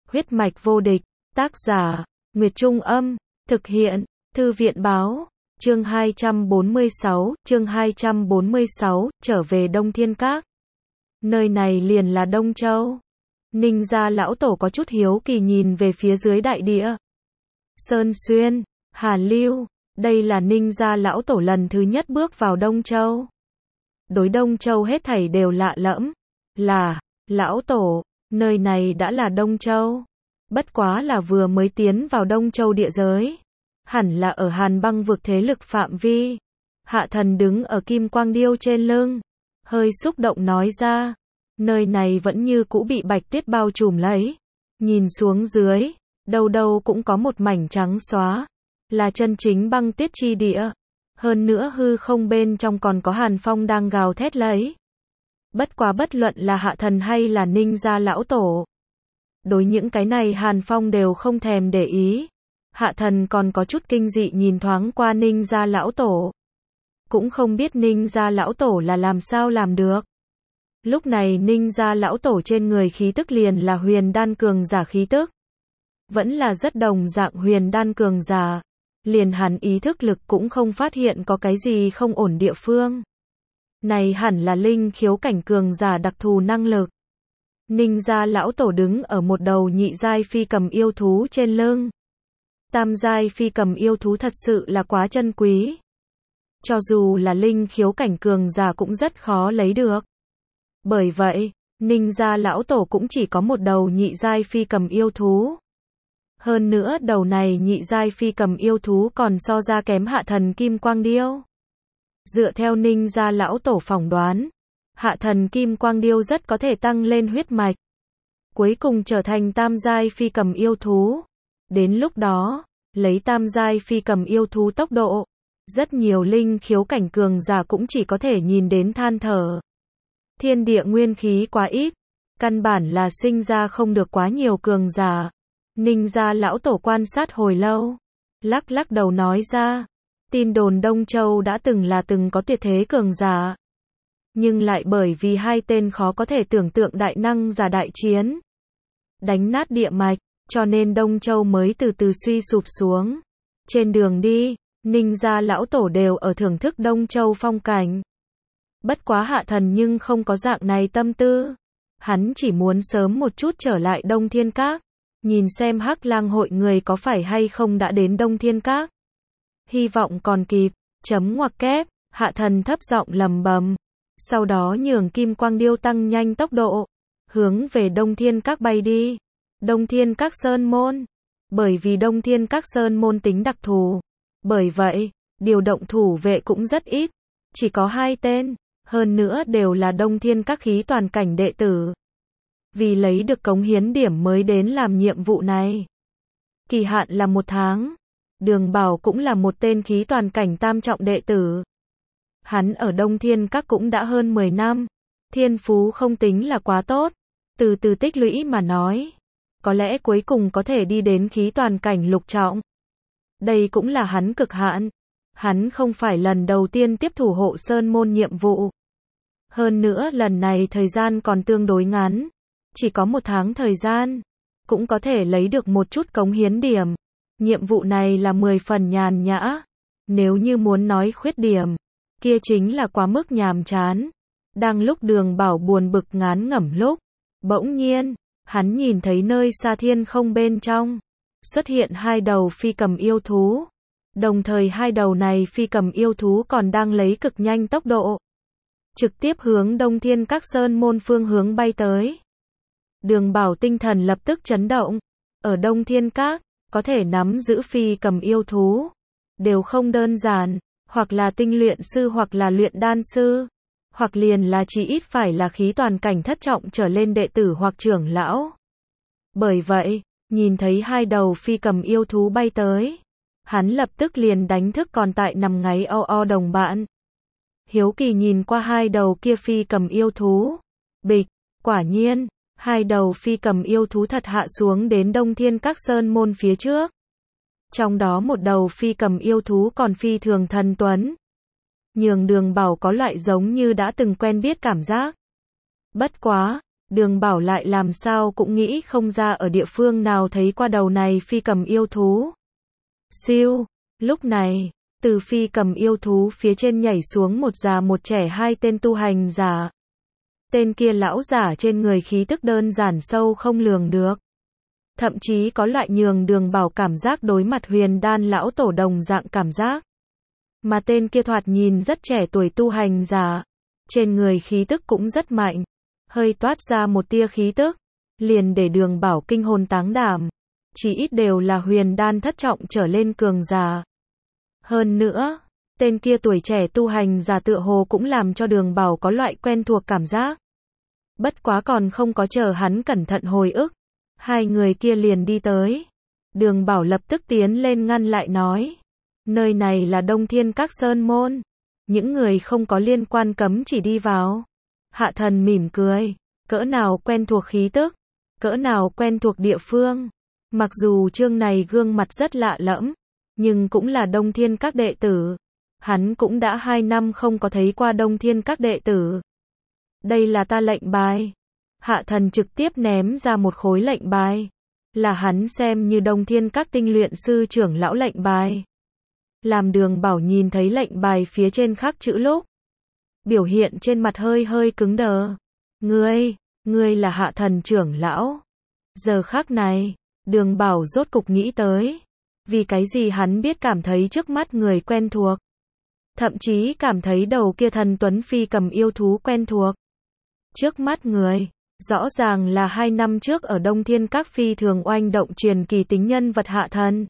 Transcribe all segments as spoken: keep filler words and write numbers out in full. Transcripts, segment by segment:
Huyết mạch vô địch, tác giả, Nguyệt Trung Âm, thực hiện, Thư viện Báo, chương hai trăm bốn mươi sáu, chương hai trăm bốn mươi sáu, trở về Đông Thiên Các. Nơi này liền là Đông Châu. Ninh gia lão tổ có chút hiếu kỳ nhìn về phía dưới đại địa. Sơn Xuyên, Hà Lưu, đây là Ninh gia lão tổ lần thứ nhất bước vào Đông Châu. Đối Đông Châu hết thảy đều lạ lẫm. Là, lão tổ, nơi này đã là Đông Châu. Bất quá là vừa mới tiến vào Đông Châu địa giới. Hẳn là ở Hàn Băng vực thế lực phạm vi. Hạ thần đứng ở kim quang điêu trên lưng. Hơi xúc động nói ra. Nơi này vẫn như cũ bị bạch tuyết bao trùm lấy. Nhìn xuống dưới, đâu đâu cũng có một mảnh trắng xóa. Là chân chính băng tuyết chi địa. Hơn nữa hư không bên trong còn có hàn phong đang gào thét lấy. Bất quá bất luận là hạ thần hay là Ninh gia lão tổ. Đối những cái này hàn phong đều không thèm để ý. Hạ thần còn có chút kinh dị nhìn thoáng qua Ninh gia lão tổ. Cũng không biết Ninh gia lão tổ là làm sao làm được. Lúc này Ninh gia lão tổ trên người khí tức liền là huyền đan cường giả khí tức. Vẫn là rất đồng dạng huyền đan cường giả. Liền hắn ý thức lực cũng không phát hiện có cái gì không ổn địa phương. Này hẳn là linh khiếu cảnh cường giả đặc thù năng lực. Ninh gia lão tổ đứng ở một đầu nhị giai phi cầm yêu thú trên lưng. Tam giai phi cầm yêu thú thật sự là quá chân quý. Cho dù là linh khiếu cảnh cường giả cũng rất khó lấy được. Bởi vậy, Ninh gia lão tổ cũng chỉ có một đầu nhị giai phi cầm yêu thú. Hơn nữa đầu này nhị giai phi cầm yêu thú còn so ra kém hạ thần kim quang điêu. Dựa theo Ninh gia lão tổ phỏng đoán, hạ thần kim quang điêu rất có thể tăng lên huyết mạch. Cuối cùng trở thành tam giai phi cầm yêu thú. Đến lúc đó, lấy tam giai phi cầm yêu thú tốc độ, rất nhiều linh khiếu cảnh cường giả cũng chỉ có thể nhìn đến than thở. Thiên địa nguyên khí quá ít, căn bản là sinh ra không được quá nhiều cường giả. Ninh gia lão tổ quan sát hồi lâu, lắc lắc đầu nói ra, tin đồn Đông Châu đã từng là từng có tuyệt thế cường giả. Nhưng lại bởi vì hai tên khó có thể tưởng tượng đại năng giả đại chiến, đánh nát địa mạch, cho nên Đông Châu mới từ từ suy sụp xuống. Trên đường đi, Ninh gia lão tổ đều ở thưởng thức Đông Châu phong cảnh. Bất quá hạ thần nhưng không có dạng này tâm tư. Hắn chỉ muốn sớm một chút trở lại Đông Thiên Các. Nhìn xem Hắc Lang hội người có phải hay không đã đến Đông Thiên Các. Hy vọng còn kịp, chấm ngoặc kép, hạ thần thấp giọng lầm bầm. Sau đó nhường kim quang điêu tăng nhanh tốc độ. Hướng về Đông Thiên Các bay đi. Đông Thiên Các Sơn Môn. Bởi vì Đông Thiên Các Sơn Môn tính đặc thù. Bởi vậy, điều động thủ vệ cũng rất ít. Chỉ có hai tên. Hơn nữa đều là Đông Thiên Các khí toàn cảnh đệ tử. Vì lấy được cống hiến điểm mới đến làm nhiệm vụ này. Kỳ hạn là một tháng. Đường Bảo cũng là một tên khí toàn cảnh tam trọng đệ tử. Hắn ở Đông Thiên Các cũng đã hơn mười năm. Thiên phú không tính là quá tốt. Từ từ tích lũy mà nói. Có lẽ cuối cùng có thể đi đến khí toàn cảnh lục trọng. Đây cũng là hắn cực hạn. Hắn không phải lần đầu tiên tiếp thủ hộ Sơn Môn nhiệm vụ. Hơn nữa lần này thời gian còn tương đối ngắn. Chỉ có một tháng thời gian. Cũng có thể lấy được một chút cống hiến điểm. Nhiệm vụ này là mười phần nhàn nhã. Nếu như muốn nói khuyết điểm, kia chính là quá mức nhàm chán. Đang lúc Đường Bảo buồn bực ngán ngẩm lúc. Bỗng nhiên, hắn nhìn thấy nơi xa thiên không bên trong. Xuất hiện hai đầu phi cầm yêu thú. Đồng thời hai đầu này phi cầm yêu thú còn đang lấy cực nhanh tốc độ. Trực tiếp hướng Đông Thiên Các Sơn Môn phương hướng bay tới. Đường Bảo tinh thần lập tức chấn động. Ở Đông Thiên Các, có thể nắm giữ phi cầm yêu thú. Đều không đơn giản, hoặc là tinh luyện sư hoặc là luyện đan sư. Hoặc liền là chỉ ít phải là khí toàn cảnh thất trọng trở lên đệ tử hoặc trưởng lão. Bởi vậy, nhìn thấy hai đầu phi cầm yêu thú bay tới. Hắn lập tức liền đánh thức còn tại nằm ngáy o o đồng bạn. Hiếu kỳ nhìn qua hai đầu kia phi cầm yêu thú. Bịch, quả nhiên, hai đầu phi cầm yêu thú thật hạ xuống đến Đông Thiên Các Sơn Môn phía trước. Trong đó một đầu phi cầm yêu thú còn phi thường thần tuấn. Nhường Đường Bảo có loại giống như đã từng quen biết cảm giác. Bất quá, Đường Bảo lại làm sao cũng nghĩ không ra ở địa phương nào thấy qua đầu này phi cầm yêu thú. Siêu, lúc này, từ phi cầm yêu thú phía trên nhảy xuống một già một trẻ hai tên tu hành giả. Tên kia lão giả trên người khí tức đơn giản sâu không lường được. Thậm chí có loại nhường Đường Bảo cảm giác đối mặt huyền đan lão tổ đồng dạng cảm giác. Mà tên kia thoạt nhìn rất trẻ tuổi tu hành giả. Trên người khí tức cũng rất mạnh. Hơi toát ra một tia khí tức. Liền để Đường Bảo kinh hồn táng đảm. Chỉ ít đều là huyền đan thất trọng trở lên cường giả. Hơn nữa, tên kia tuổi trẻ tu hành giả tựa hồ cũng làm cho Đường Bảo có loại quen thuộc cảm giác. Bất quá còn không có chờ hắn cẩn thận hồi ức. Hai người kia liền đi tới. Đường Bảo lập tức tiến lên ngăn lại nói. Nơi này là Đông Thiên Các Sơn Môn. Những người không có liên quan cấm chỉ đi vào. Hạ Thần mỉm cười. Cỡ nào quen thuộc khí tức. Cỡ nào quen thuộc địa phương. Mặc dù trương này gương mặt rất lạ lẫm. Nhưng cũng là Đông Thiên Các đệ tử. Hắn cũng đã hai năm không có thấy qua Đông Thiên Các đệ tử. Đây là ta lệnh bài. Hạ Thần trực tiếp ném ra một khối lệnh bài. Là hắn xem như Đông Thiên Các tinh luyện sư trưởng lão lệnh bài. Làm Đường Bảo nhìn thấy lệnh bài phía trên khắc chữ lúc. Biểu hiện trên mặt hơi hơi cứng đờ. Ngươi, ngươi là Hạ Thần trưởng lão. Giờ khắc này, Đường Bảo rốt cục nghĩ tới. Vì cái gì hắn biết cảm thấy trước mắt người quen thuộc. Thậm chí cảm thấy đầu kia thần tuấn phi cầm yêu thú quen thuộc. Trước mắt người, rõ ràng là hai năm trước ở Đông Thiên Các phi thường oanh động truyền kỳ tính nhân vật Hạ Thần.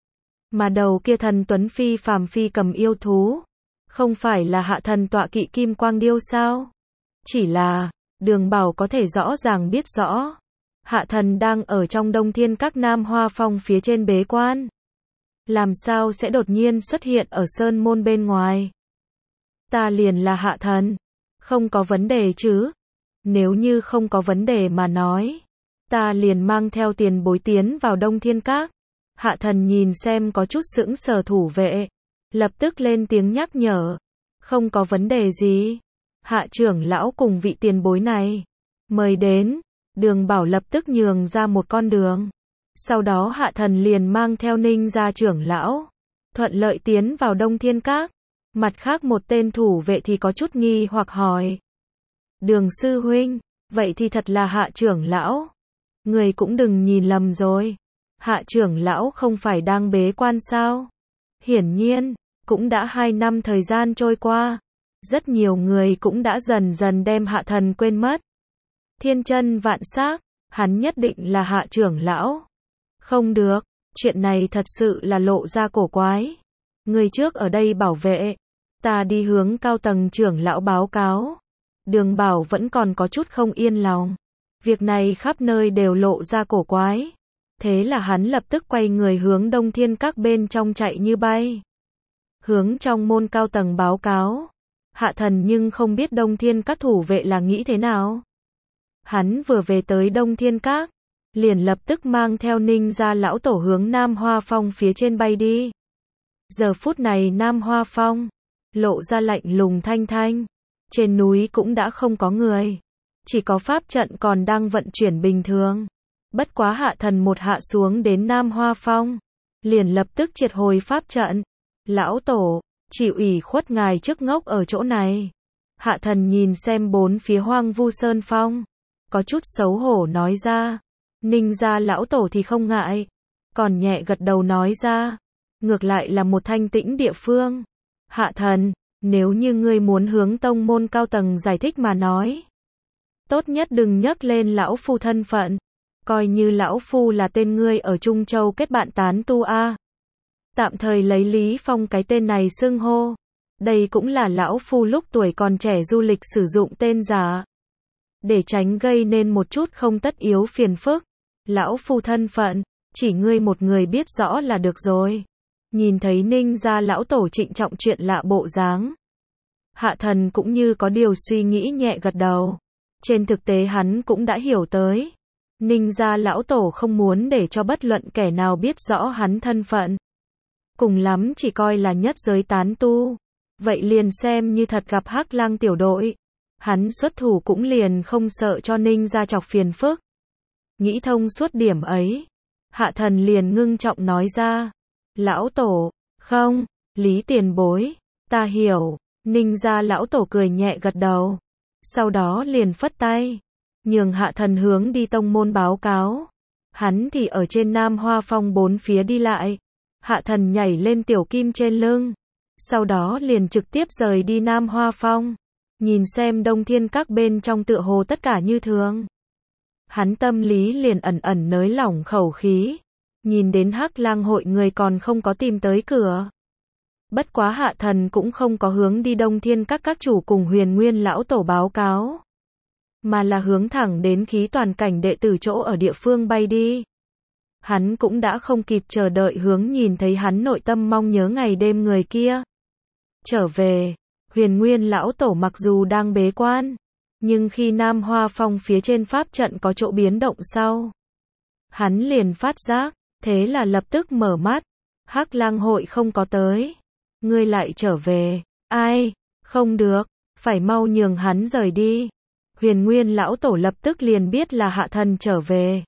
Mà đầu kia thần tuấn phi phàm phi cầm yêu thú, không phải là Hạ Thần tọa kỵ kim quang điêu sao? Chỉ là, Đường Bảo có thể rõ ràng biết rõ. Hạ Thần đang ở trong Đông Thiên Các Nam Hoa Phong phía trên bế quan. Làm sao sẽ đột nhiên xuất hiện ở sơn môn bên ngoài? Ta liền là Hạ Thần. Không có vấn đề chứ? Nếu như không có vấn đề mà nói, ta liền mang theo tiền bối tiến vào Đông Thiên Các. Hạ Thần nhìn xem có chút sững sờ thủ vệ, lập tức lên tiếng nhắc nhở. Không có vấn đề gì. Hạ trưởng lão cùng vị tiền bối này mời đến. Đường Bảo lập tức nhường ra một con đường. Sau đó Hạ Thần liền mang theo Ninh gia trưởng lão, thuận lợi tiến vào Đông Thiên Các. Mặt khác một tên thủ vệ thì có chút nghi hoặc hỏi. Đường sư huynh, vậy thì thật là Hạ trưởng lão. Người cũng đừng nhìn lầm rồi. Hạ trưởng lão không phải đang bế quan sao? Hiển nhiên, cũng đã hai năm thời gian trôi qua. Rất nhiều người cũng đã dần dần đem Hạ Thần quên mất. Thiên chân vạn xác, hắn nhất định là Hạ trưởng lão. Không được, chuyện này thật sự là lộ ra cổ quái. Người trước ở đây bảo vệ, ta đi hướng cao tầng trưởng lão báo cáo. Đường Bảo vẫn còn có chút không yên lòng. Việc này khắp nơi đều lộ ra cổ quái. Thế là hắn lập tức quay người hướng Đông Thiên Các bên trong chạy như bay. Hướng trong môn cao tầng báo cáo. Hạ Thần nhưng không biết Đông Thiên Các thủ vệ là nghĩ thế nào. Hắn vừa về tới Đông Thiên Các, liền lập tức mang theo Ninh gia lão tổ hướng Nam Hoa Phong phía trên bay đi. Giờ phút này Nam Hoa Phong lộ ra lạnh lùng thanh thanh. Trên núi cũng đã không có người, chỉ có pháp trận còn đang vận chuyển bình thường. Bất quá Hạ Thần một hạ xuống đến Nam Hoa Phong, liền lập tức triệt hồi pháp trận. Lão tổ, chỉ ủy khuất ngài trước ngốc ở chỗ này. Hạ Thần nhìn xem bốn phía hoang vu sơn phong, có chút xấu hổ nói ra. Ninh gia lão tổ thì không ngại, còn nhẹ gật đầu nói ra. Ngược lại là một thanh tĩnh địa phương. Hạ Thần, nếu như ngươi muốn hướng tông môn cao tầng giải thích mà nói, tốt nhất đừng nhắc lên lão phu thân phận. Coi như lão phu là tên ngươi ở Trung Châu kết bạn tán tu a. Tạm thời lấy Lý Phong cái tên này xưng hô. Đây cũng là lão phu lúc tuổi còn trẻ du lịch sử dụng tên giả. Để tránh gây nên một chút không tất yếu phiền phức. Lão phu thân phận, chỉ ngươi một người biết rõ là được rồi. Nhìn thấy Ninh gia lão tổ trịnh trọng chuyện lạ bộ dáng. Hạ Thần cũng như có điều suy nghĩ nhẹ gật đầu. Trên thực tế hắn cũng đã hiểu tới. Ninh gia lão tổ không muốn để cho bất luận kẻ nào biết rõ hắn thân phận. Cùng lắm chỉ coi là nhất giới tán tu. Vậy liền xem như thật gặp Hắc Lang tiểu đội. Hắn xuất thủ cũng liền không sợ cho Ninh gia chọc phiền phức. Nghĩ thông suốt điểm ấy, Hạ Thần liền ngưng trọng nói ra. Lão tổ, không, Lý tiền bối, ta hiểu. Ninh gia lão tổ cười nhẹ gật đầu. Sau đó liền phất tay, nhường Hạ Thần hướng đi tông môn báo cáo. Hắn thì ở trên Nam Hoa Phong bốn phía đi lại. Hạ Thần nhảy lên tiểu kim trên lưng. Sau đó liền trực tiếp rời đi Nam Hoa Phong. Nhìn xem Đông Thiên Các bên trong tựa hồ tất cả như thường. Hắn tâm lý liền ẩn ẩn nới lỏng khẩu khí. Nhìn đến Hắc Lang hội người còn không có tìm tới cửa. Bất quá Hạ Thần cũng không có hướng đi Đông Thiên Các các chủ cùng Huyền Nguyên lão tổ báo cáo. Mà là hướng thẳng đến khí toàn cảnh đệ tử chỗ ở địa phương bay đi. Hắn cũng đã không kịp chờ đợi hướng nhìn thấy hắn nội tâm mong nhớ ngày đêm người kia. Trở về, Huyền Nguyên lão tổ mặc dù đang bế quan, nhưng khi Nam Hoa Phong phía trên pháp trận có chỗ biến động sau, hắn liền phát giác, thế là lập tức mở mắt. Hắc Lang hội không có tới, ngươi lại trở về. Ai, không được, phải mau nhường hắn rời đi. Huyền Nguyên lão tổ lập tức liền biết là Hạ Thần trở về.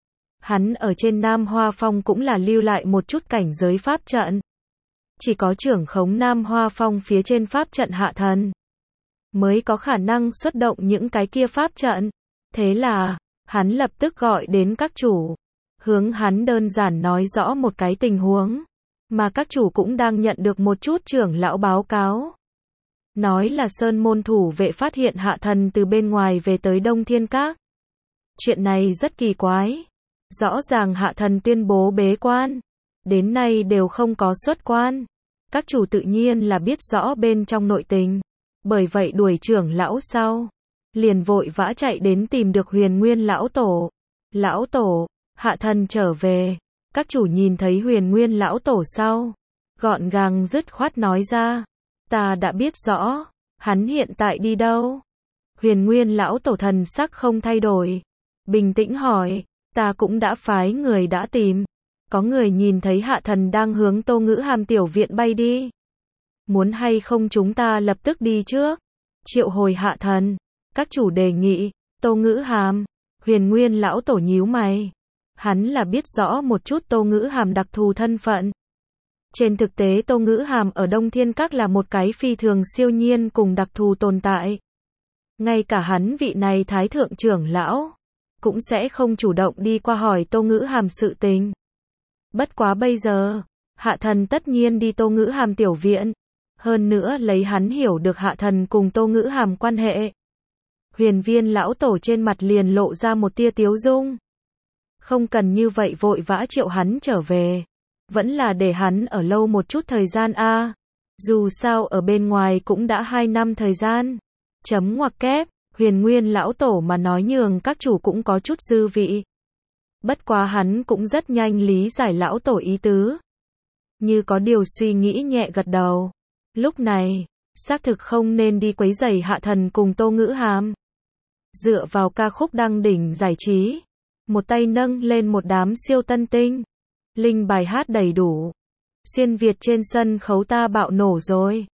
Hắn ở trên Nam Hoa Phong cũng là lưu lại một chút cảnh giới pháp trận. Chỉ có trưởng khống Nam Hoa Phong phía trên pháp trận Hạ Thần mới có khả năng xuất động những cái kia pháp trận. Thế là, hắn lập tức gọi đến các chủ, hướng hắn đơn giản nói rõ một cái tình huống, mà các chủ cũng đang nhận được một chút trưởng lão báo cáo. Nói là Sơn môn thủ vệ phát hiện Hạ Thần từ bên ngoài về tới Đông Thiên Các. Chuyện này rất kỳ quái. Rõ ràng Hạ Thần tuyên bố bế quan, đến nay đều không có xuất quan. Các chủ tự nhiên là biết rõ bên trong nội tình. Bởi vậy đuổi trưởng lão sau, liền vội vã chạy đến tìm được Huyền Nguyên lão tổ. Lão tổ, Hạ Thần trở về. Các chủ nhìn thấy Huyền Nguyên lão tổ sau, gọn gàng dứt khoát nói ra. Ta đã biết rõ, hắn hiện tại đi đâu? Huyền Nguyên lão tổ thần sắc không thay đổi, bình tĩnh hỏi, ta cũng đã phái người đã tìm. Có người nhìn thấy Hạ Thần đang hướng Tô Ngữ Hàm tiểu viện bay đi. Muốn hay không chúng ta lập tức đi trước? Triệu hồi Hạ Thần. Các chủ đề nghị, Tô Ngữ Hàm. Huyền Nguyên lão tổ nhíu mày. Hắn là biết rõ một chút Tô Ngữ Hàm đặc thù thân phận. Trên thực tế Tô Ngữ Hàm ở Đông Thiên Các là một cái phi thường siêu nhiên cùng đặc thù tồn tại. Ngay cả hắn vị này thái thượng trưởng lão, cũng sẽ không chủ động đi qua hỏi Tô Ngữ Hàm sự tình. Bất quá bây giờ, Hạ Thần tất nhiên đi Tô Ngữ Hàm tiểu viện. Hơn nữa lấy hắn hiểu được Hạ Thần cùng Tô Ngữ Hàm quan hệ. Huyền Viên lão tổ trên mặt liền lộ ra một tia tiếu dung. Không cần như vậy vội vã triệu hắn trở về. Vẫn là để hắn ở lâu một chút thời gian a. À. Dù sao ở bên ngoài cũng đã hai năm thời gian. Chấm ngoặc kép, Huyền Nguyên lão tổ mà nói nhường các chủ cũng có chút dư vị. Bất quá hắn cũng rất nhanh lý giải lão tổ ý tứ. Như có điều suy nghĩ nhẹ gật đầu. Lúc này, xác thực không nên đi quấy rầy Hạ Thần cùng Tô Ngữ Hàm. Dựa vào ca khúc đăng đỉnh giải trí, một tay nâng lên một đám siêu tân tinh. Linh bài hát đầy đủ. Xuyên Việt trên sân khấu ta bạo nổ rồi.